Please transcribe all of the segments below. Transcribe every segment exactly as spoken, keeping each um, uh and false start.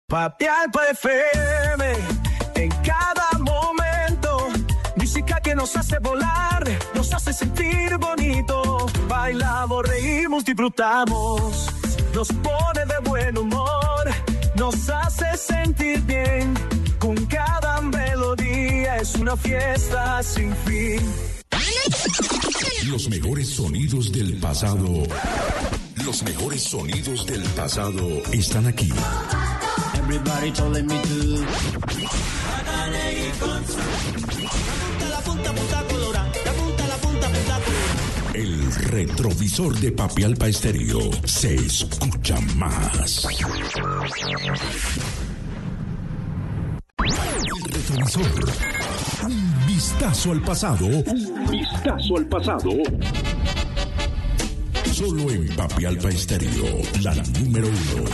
Papi Alba F M, en cada momento, música que nos hace volar, nos hace sentir bonito, bailamos, reímos, disfrutamos, nos pone de buen humor, nos hace sentir bien, con cada melodía es una fiesta sin fin. Los mejores sonidos del pasado, los mejores sonidos del pasado están aquí. Everybody telling me to. El retrovisor de Papi Alba Estéreo se escucha más. El retrovisor. Un vistazo al pasado. Un vistazo al pasado. Solo en Papi Alba Estéreo, la número uno.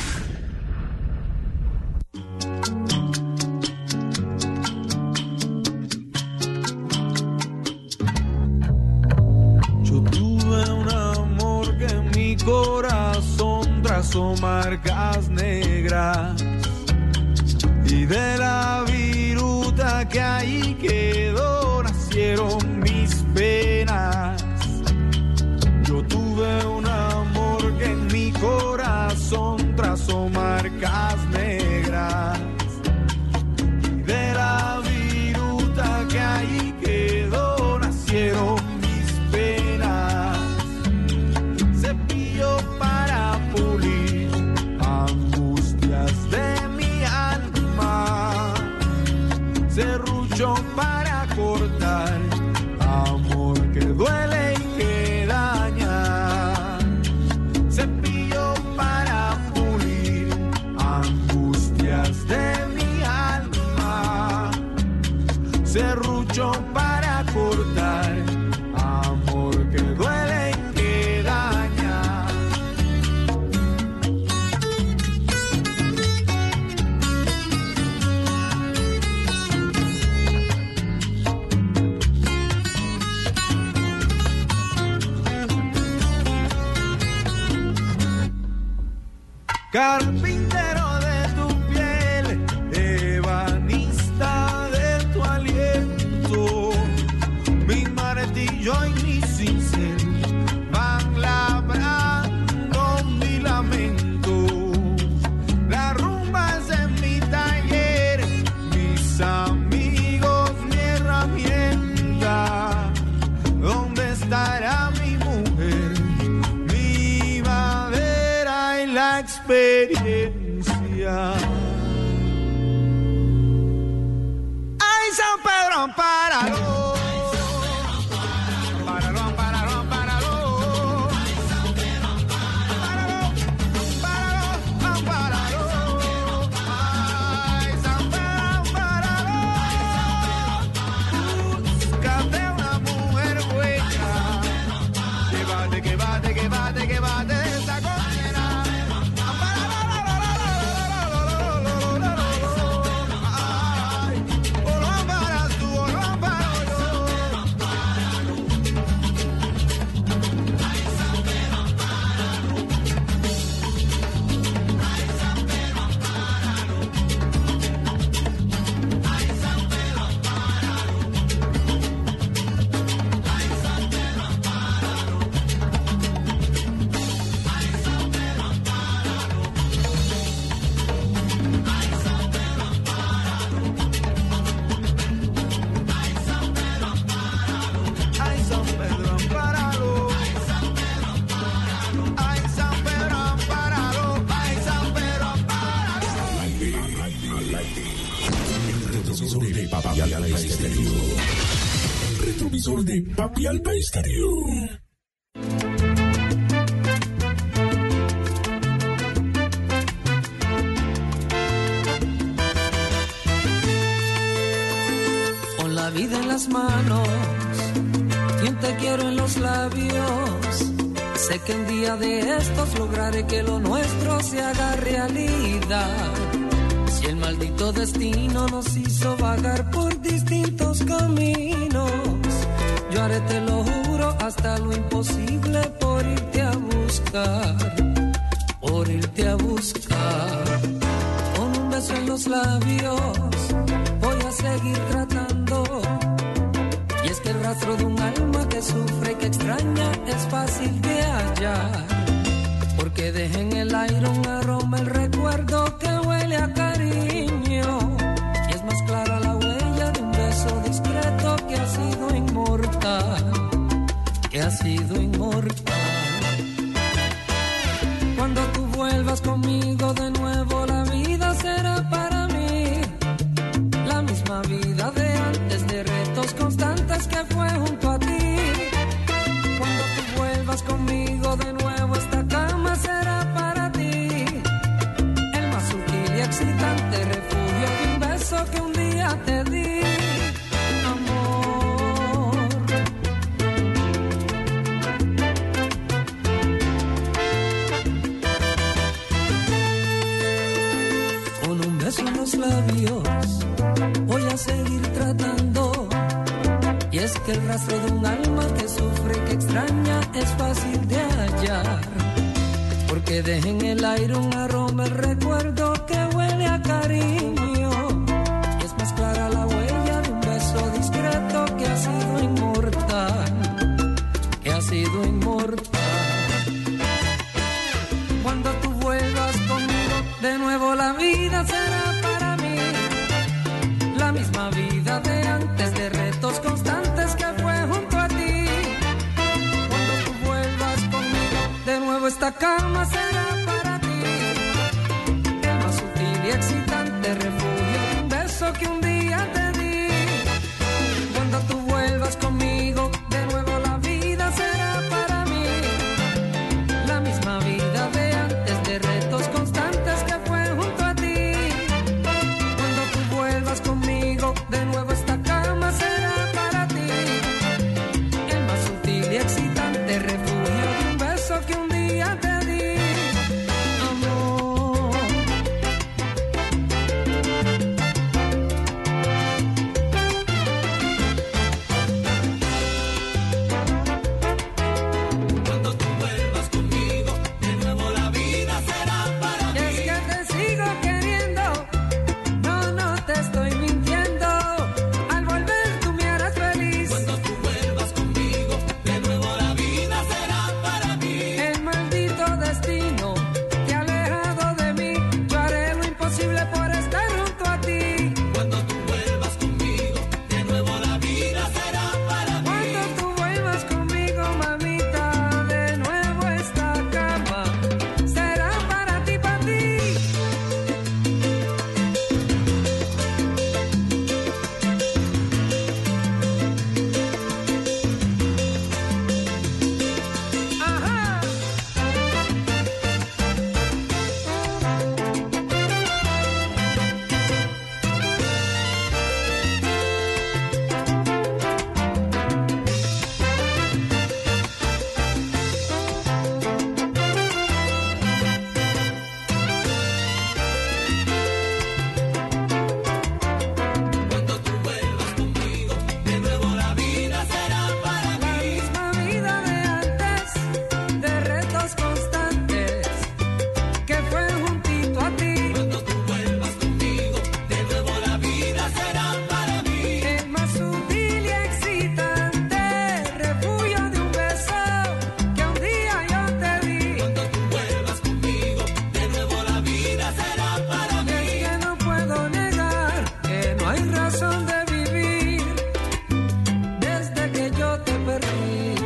Corazón trazó marcas negras y de la viruta que ahí quedó nacieron mis penas. Yo tuve un amor que en mi corazón trazó marcas negras y de la viruta que ahí quedó nacieron mis penas. Para pulir angustias de mi alma, serrucho para cortar amor que duele y que daña, cepillo para pulir angustias de mi alma, serrucho para cortar amor que duele y que daña. Carpintero de tu piel, ebanista de tu aliento, mi martillo y mi cincel van labrando mi lamento. La rumba es en mi taller, mis amigos, mi herramienta. ¿Dónde estará mi mujer, mi madera y la experiencia? ¡Ay, San Pedro, ampáralo! De Papi Alba Estéreo. Con la vida en las manos y un te quiero en los labios, sé que un día de estos lograré que lo nuestro se haga realidad. Si el maldito destino nos hizo vagar por distintos caminos, yo haré, te lo juro, hasta lo imposible por irte a buscar, por irte a buscar. Con esos labios voy a seguir tratando. Y es que el rastro de un alma que sufre y que extraña es fácil de hallar, porque deja en el aire un aroma, el recuerdo que huele a cariño. Y es más clara la huella de un beso discreto que ha sido inmortal, que ha sido inmortal. Cuando tú vuelvas conmigo de nuevo, la vida será para mí la misma vida de antes, de retos constantes que fue junto a ti. Cuando tú vuelvas conmigo de nuevo, esta cama será para ti el más sutil y excitante refugio de un beso que un día te di, amor. Con un beso en los labios voy a seguir tratando. Y es que el rastro de un alma que sufre y que extraña es fácil de hallar, porque deja en el aire un aroma, el recuerdo que huele a cariño. Y es más clara la huella de un beso discreto que ha sido inmortal, que ha sido inmortal. Cuando tú vuelvas conmigo de nuevo, la vida será para mí la misma vida de antes, de retos constantes que fue junto a ti. Cuando tú vuelvas conmigo de nuevo, esta cama será para ti el más sutil y excitante refugio de un beso que un día te di. Cuando tú vuelvas conmigo de nuevo, la vida será para mí la misma vida de antes, de retos constantes que fue junto a ti. Cuando tú vuelvas conmigo de nuevo, esta cama será para ti el más sutil y excitante refugio de un beso que un día te di, amor. Cuando tú vuelvas conmigo de nuevo, la vida será para mí. Es que te sigo queriendo, no, no te estoy mintiendo. Al volver tú me harás feliz. Cuando tú vuelvas conmigo de nuevo, la vida será para mí. El maldito destino te ha alejado de mí, yo haré lo imposible por estar junto a ti. Cuando tú vuelvas conmigo de nuevo, la vida será para mí. Cuando tú vuelvas conmigo, mamita, de nuevo esta cama será para ti, para ti. Ajá. Cuando tú vuelvas conmigo de nuevo, la vida será para mí. La misma vida de antes, de retos constantes que fue juntito a ti. Cuando tú vuelvas conmigo de nuevo, la vida será para mí el más sutil y excitante refugio de un beso que un día yo te di. Cuando tú vuelvas conmigo de nuevo, la vida será para mí. Es que no puedo negar que no hay razón de vivir desde que yo te perdí.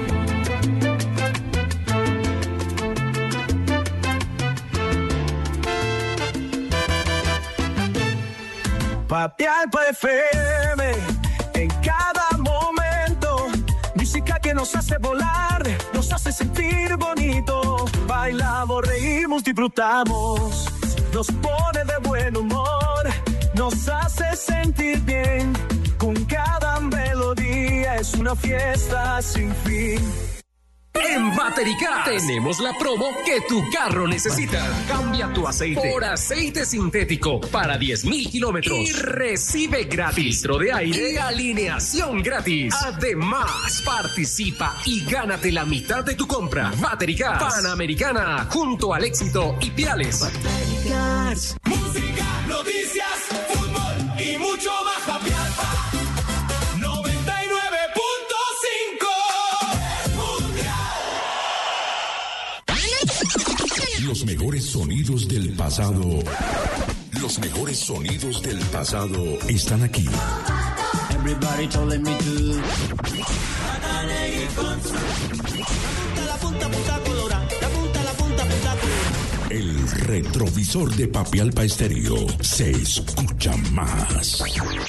Papial F M en cada momento, música que nos hace volar, nos hace sentir bonito. Bailamos, reímos, disfrutamos, nos pone de buen humor, nos hace sentir bien. Con cada melodía es una fiesta sin fin. En Batericar tenemos la promo que tu carro necesita. Cambia tu aceite por aceite sintético para diez mil kilómetros y recibe gratis filtro de aire y alineación gratis. Además, participa y gánate la mitad de tu compra. Batericar Panamericana, junto al Éxito y Piales. Batericar. Música, lo noticias, fútbol y mucho más. Happy Alfa noventa y nueve punto cinco Mundial. Los mejores sonidos del pasado. Los mejores sonidos del pasado están aquí. Everybody told me to. El retrovisor de Papi Alba Estéreo se escucha más.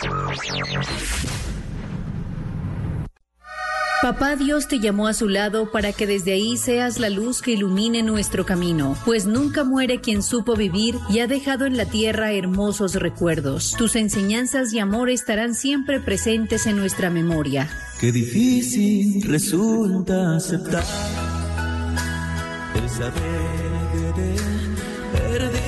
Papá Dios te llamó a su lado para que desde ahí seas la luz que ilumine nuestro camino, pues nunca muere quien supo vivir y ha dejado en la tierra hermosos recuerdos. Tus enseñanzas y amor estarán siempre presentes en nuestra memoria. Qué difícil resulta aceptar el saber que te he perdido.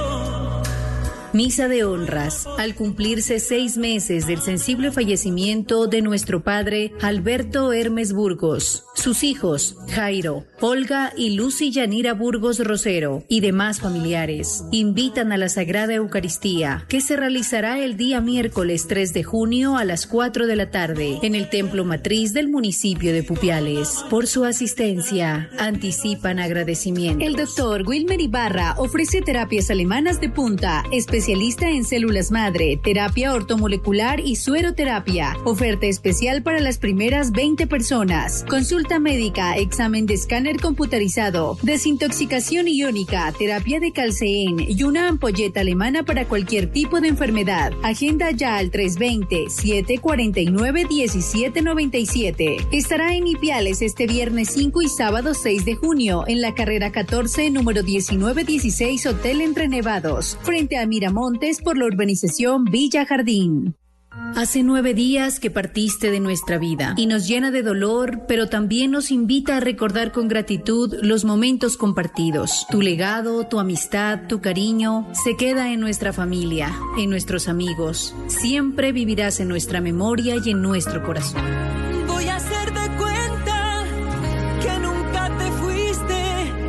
Misa de honras, al cumplirse seis meses del sensible fallecimiento de nuestro padre Alberto Hermes Burgos, sus hijos Jairo, Olga y Lucy Yanira Burgos Rosero y demás familiares invitan a la Sagrada Eucaristía, que se realizará el día miércoles tres de junio a las cuatro de la tarde en el Templo Matriz del municipio de Pupiales. Por su asistencia, anticipan agradecimiento. El doctor Wilmer Ibarra ofrece terapias alemanas de punta, especialista en células madre, terapia ortomolecular y sueroterapia. Oferta especial para las primeras veinte personas. Consulta médica, examen de escáner computarizado, desintoxicación iónica, terapia de calceen y una ampolleta alemana para cualquier tipo de enfermedad. Agenda ya al tres dos cero, siete cuatro nueve, uno siete nueve siete. Estará en Ipiales este viernes cinco y sábado seis de junio en la carrera catorce, número diecinueve dieciséis, Hotel Entre Nevados, frente a Miramontes por la urbanización Villa Jardín. Hace nueve días que partiste de nuestra vida y nos llena de dolor, pero también nos invita a recordar con gratitud los momentos compartidos. Tu legado, tu amistad, tu cariño se queda en nuestra familia, en nuestros amigos. Siempre vivirás en nuestra memoria y en nuestro corazón. Voy a hacer de cuenta que nunca te fuiste,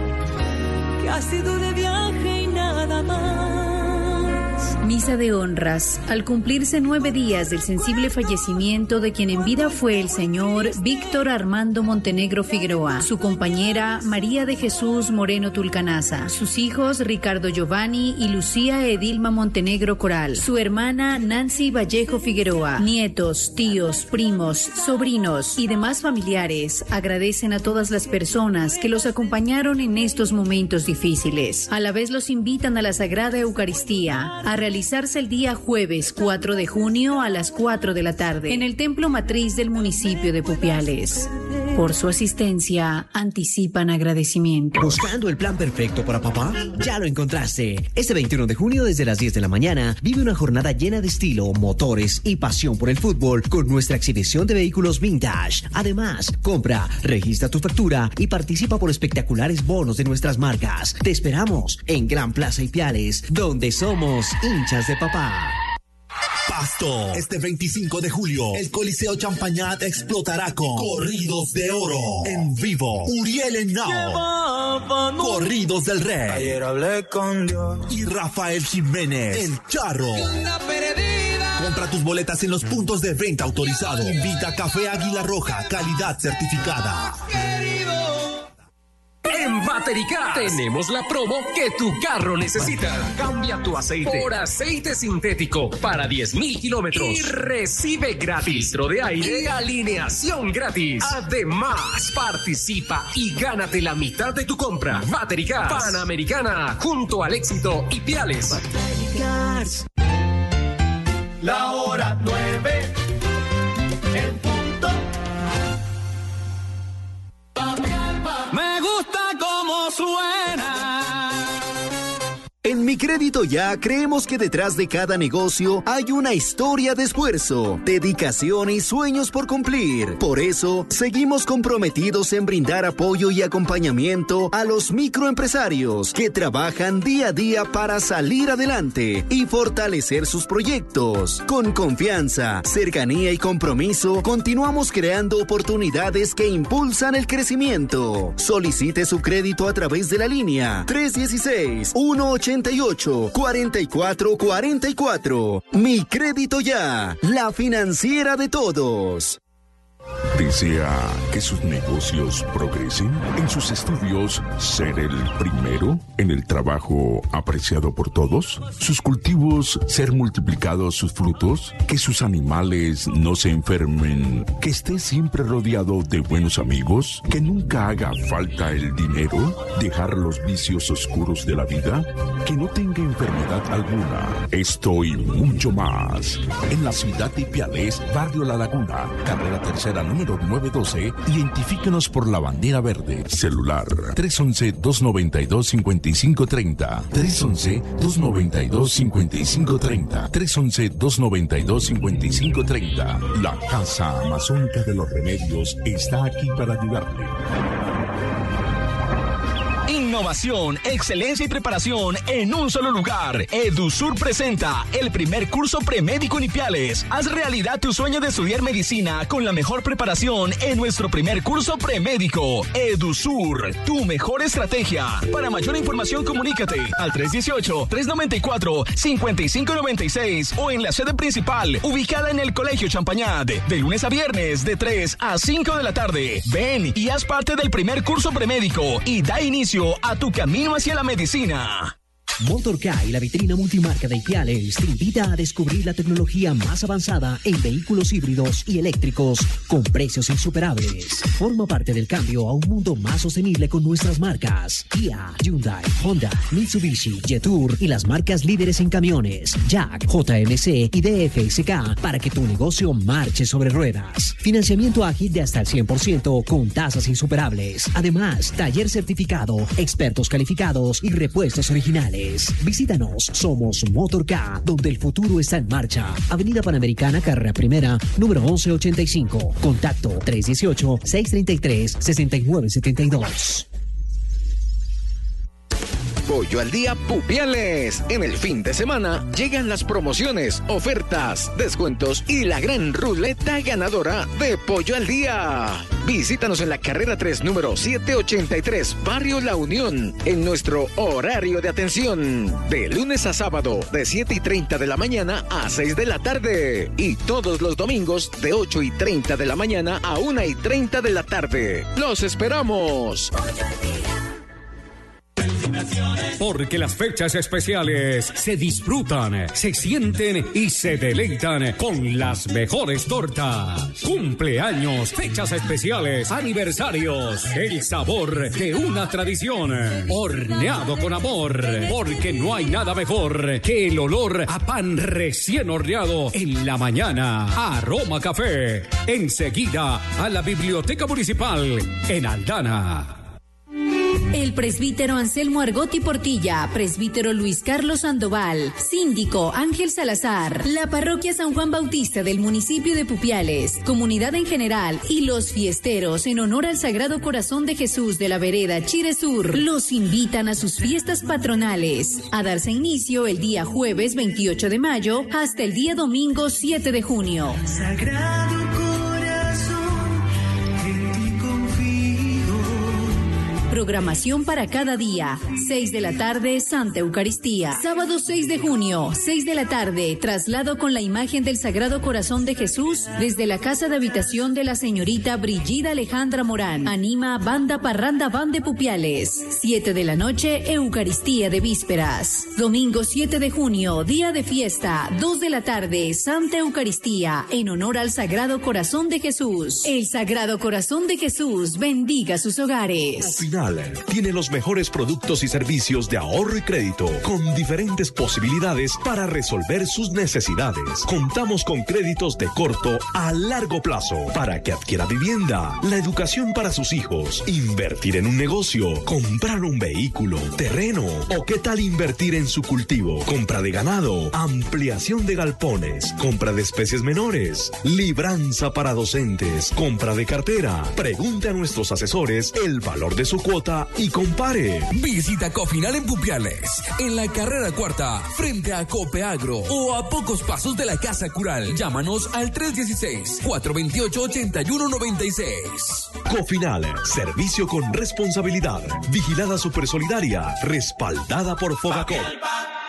que has sido de viaje y nada más. Misa de honras, al cumplirse nueve días del sensible fallecimiento de quien en vida fue el señor Víctor Armando Montenegro Figueroa, su compañera María de Jesús Moreno Tulcanaza, sus hijos Ricardo Giovanni y Lucía Edilma Montenegro Coral, su hermana Nancy Vallejo Figueroa, nietos, tíos, primos, sobrinos y demás familiares agradecen a todas las personas que los acompañaron en estos momentos difíciles. A la vez los invitan a la Sagrada Eucaristía a realizarse el día jueves cuatro de junio a las cuatro de la tarde en el Templo Matriz del municipio de Pupiales. Por su asistencia, anticipan agradecimiento. ¿Buscando el plan perfecto para papá? Ya lo encontraste. Este veintiuno de junio desde las diez de la mañana vive una jornada llena de estilo, motores y pasión por el fútbol con nuestra exhibición de vehículos vintage. Además, compra, registra tu factura y participa por espectaculares bonos de nuestras marcas. Te esperamos en Gran Plaza Ipiales, donde somos hinchas de papá. Pasto, este veinticinco de julio, el Coliseo Champañat explotará con Corridos de Oro. En vivo, Uriel Henao, Corridos del Rey. Ayer hablé con Dios. Y Rafael Jiménez, El Charro. Compra tus boletas en los puntos de venta autorizados. Invita a Café Águila Roja, calidad certificada. En Batericar tenemos la promo que tu carro necesita. Cambia tu aceite por aceite sintético para diez mil kilómetros y recibe gratis filtro de aire y alineación gratis. Además, participa y gánate la mitad de tu compra. Batericar Panamericana, junto al Éxito y Piales. La hora nueve, en punto. Me gusta cómo suena. En Mi Crédito Ya creemos que detrás de cada negocio hay una historia de esfuerzo, dedicación y sueños por cumplir. Por eso, seguimos comprometidos en brindar apoyo y acompañamiento a los microempresarios que trabajan día a día para salir adelante y fortalecer sus proyectos. Con confianza, cercanía y compromiso, continuamos creando oportunidades que impulsan el crecimiento. Solicite su crédito a través de la línea tres uno seis, uno ocho ocho, ocho, cuarenta y cuatro cuarenta y cuatro. Mi Crédito Ya, la financiera de todos. ¿Desea que sus negocios progresen? ¿En sus estudios ser el primero? ¿En el trabajo apreciado por todos? ¿Sus cultivos ser multiplicados sus frutos? ¿Que sus animales no se enfermen? ¿Que esté siempre rodeado de buenos amigos? ¿Que nunca haga falta el dinero? ¿Dejar los vicios oscuros de la vida? ¿Que no tenga enfermedad alguna? Esto y mucho más. En la ciudad de Ipiales, barrio La Laguna, carrera tercera número nueve doce, identifíquenos por la bandera verde. Celular tres once, dos noventa y dos, cincuenta y cinco treinta. tres once, dos noventa y dos, cincuenta y cinco treinta. tres once, dos noventa y dos, cincuenta y cinco treinta. La Casa Amazónica de los Remedios está aquí para ayudarle. Innovación, excelencia y preparación en un solo lugar. EduSur presenta el primer curso premédico en Ipiales. Haz realidad tu sueño de estudiar medicina con la mejor preparación en nuestro primer curso premédico. EduSur, tu mejor estrategia. Para mayor información, comunícate al tres uno ocho, tres nueve cuatro, cinco cinco nueve seis o en la sede principal, ubicada en el Colegio Champañat, de lunes a viernes de tres a cinco de la tarde. Ven y haz parte del primer curso premédico y da inicio a tu camino hacia la medicina. Motorcar y la vitrina multimarca de Ipiales te invita a descubrir la tecnología más avanzada en vehículos híbridos y eléctricos con precios insuperables. Forma parte del cambio a un mundo más sostenible con nuestras marcas Kia, Hyundai, Honda, Mitsubishi, Jetour y las marcas líderes en camiones Jack, J M C y D F S K para que tu negocio marche sobre ruedas. Financiamiento ágil de hasta el cien por ciento con tasas insuperables. Además, taller certificado, expertos calificados y repuestos originales. Visítanos, somos Motorcar, donde el futuro está en marcha. Avenida Panamericana, carrera primera, número once ochenta y cinco. Contacto tres uno ocho, seis tres tres, seis nueve siete dos. Pollo al Día Pupiales. En el fin de semana llegan las promociones, ofertas, descuentos y la gran ruleta ganadora de Pollo al Día. Visítanos en la carrera tres, número setecientos ochenta y tres, Barrio La Unión, en nuestro horario de atención. De lunes a sábado, de siete y treinta de la mañana a seis de la tarde. Y todos los domingos, de ocho y treinta de la mañana a una y treinta de la tarde. ¡Los esperamos! Porque las fechas especiales se disfrutan, se sienten y se deleitan con las mejores tortas. Cumpleaños, fechas especiales, aniversarios, el sabor de una tradición. Horneado con amor, porque no hay nada mejor que el olor a pan recién horneado en la mañana. Aroma Café, enseguida a la Biblioteca Municipal en Aldana. El presbítero Anselmo Argotti Portilla, presbítero Luis Carlos Sandoval, síndico Ángel Salazar, la parroquia San Juan Bautista del municipio de Pupiales, comunidad en general y los fiesteros en honor al Sagrado Corazón de Jesús de la vereda Chire Sur los invitan a sus fiestas patronales a darse inicio el día jueves veintiocho de mayo hasta el día domingo siete de junio. Sagrado Corazón, en ti confío. Programación para cada día. seis de la tarde, Santa Eucaristía. Sábado seis de junio, seis de la tarde, traslado con la imagen del Sagrado Corazón de Jesús desde la casa de habitación de la señorita Brigida Alejandra Morán. Anima Banda Parranda Van de Pupiales. siete de la noche, Eucaristía de Vísperas. Domingo siete de junio, día de fiesta. dos de la tarde, Santa Eucaristía, en honor al Sagrado Corazón de Jesús. El Sagrado Corazón de Jesús bendiga sus hogares. Final tiene los mejores productos y servicios de ahorro y crédito con diferentes posibilidades para resolver sus necesidades. Contamos con créditos de corto a largo plazo para que adquiera vivienda, la educación para sus hijos, invertir en un negocio, comprar un vehículo, terreno o qué tal invertir en su cultivo, compra de ganado, ampliación de galpones, compra de especies menores, libranza para docentes, compra de cartera. Pregunte a nuestros asesores el valor de su cuota y compare. Visita Cofinal en Pupiales, en la carrera cuarta, frente a Copeagro o a pocos pasos de la Casa Cural. Llámanos al tres uno seis, cuatro dos ocho, ocho uno nueve seis. Cofinal, servicio con responsabilidad, vigilada supersolidaria, respaldada por Fogacop.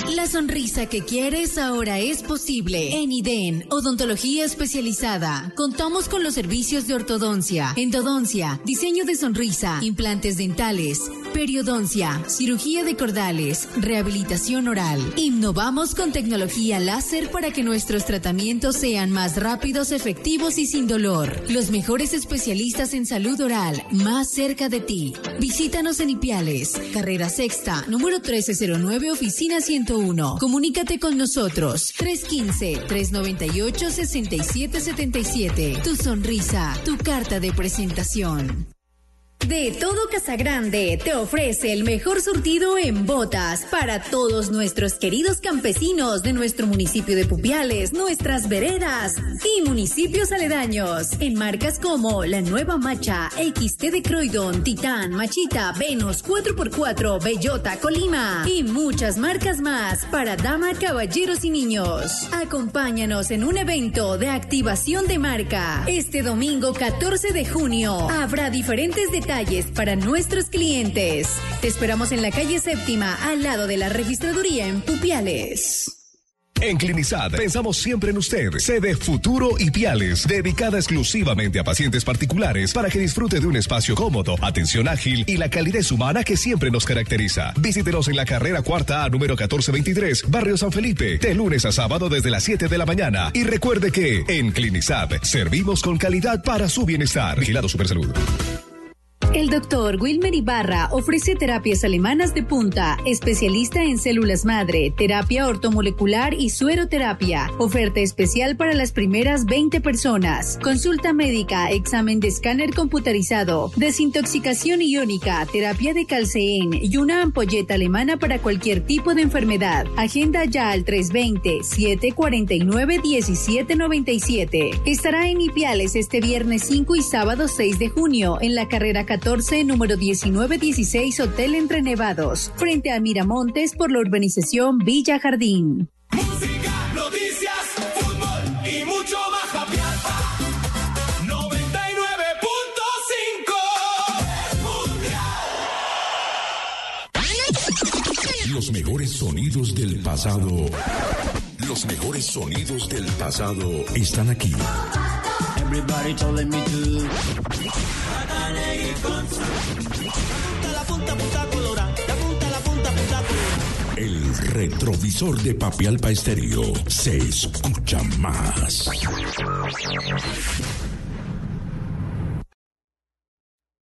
La sonrisa que quieres ahora es posible. En IDEN, Odontología Especializada, contamos con los servicios de ortodoncia, endodoncia, diseño de sonrisa, implantes dentales, periodoncia, cirugía de cordales, rehabilitación oral. Innovamos con tecnología láser para que nuestros tratamientos sean más rápidos, efectivos y sin dolor. Los mejores especialistas en salud oral, más cerca de ti. Visítanos en Ipiales, carrera sexta, número trece cero nueve, oficina ciento uno. Comunícate con nosotros, tres uno cinco, tres nueve ocho, seis siete siete siete. Tu sonrisa, tu carta de presentación. De Todo Casagrande te ofrece el mejor surtido en botas para todos nuestros queridos campesinos de nuestro municipio de Pupiales, nuestras veredas y municipios aledaños. En marcas como la Nueva Macha, X T de Croydon, Titán, Machita, Venus, cuatro por cuatro, Bellota, Colima y muchas marcas más para dama, caballeros y niños. Acompáñanos en un evento de activación de marca. Este domingo catorce de junio habrá diferentes detalles para nuestros clientes. Te esperamos en la calle Séptima, al lado de la registraduría en Pupiales. En Clinizad pensamos siempre en usted. Sede Futuro Ipiales, dedicada exclusivamente a pacientes particulares para que disfrute de un espacio cómodo, atención ágil y la calidez humana que siempre nos caracteriza. Visítenos en la carrera cuarta A número catorce veintitrés, Barrio San Felipe, de lunes a sábado desde las siete de la mañana. Y recuerde que en Clinizad servimos con calidad para su bienestar. Vigilado Supersalud. El doctor Wilmer Ibarra ofrece terapias alemanas de punta, especialista en células madre, terapia ortomolecular y sueroterapia. Oferta especial para las primeras veinte personas. Consulta médica, examen de escáner computarizado, desintoxicación iónica, terapia de calceen y una ampolleta alemana para cualquier tipo de enfermedad. Agenda ya al tres dos cero, siete cuatro nueve, uno siete nueve siete. Estará en Ipiales este viernes cinco y sábado seis de junio en la carrera catorce, número diecinueve dieciséis, Hotel Entre Nevados, frente a Miramontes por la urbanización Villa Jardín. Música, noticias, fútbol y mucho más. Happy Alpha noventa y nueve punto cinco. Los mejores sonidos del pasado. Los mejores sonidos del pasado están aquí. Everybody told me to. El retrovisor de Papi Alpha Estéreo se escucha más.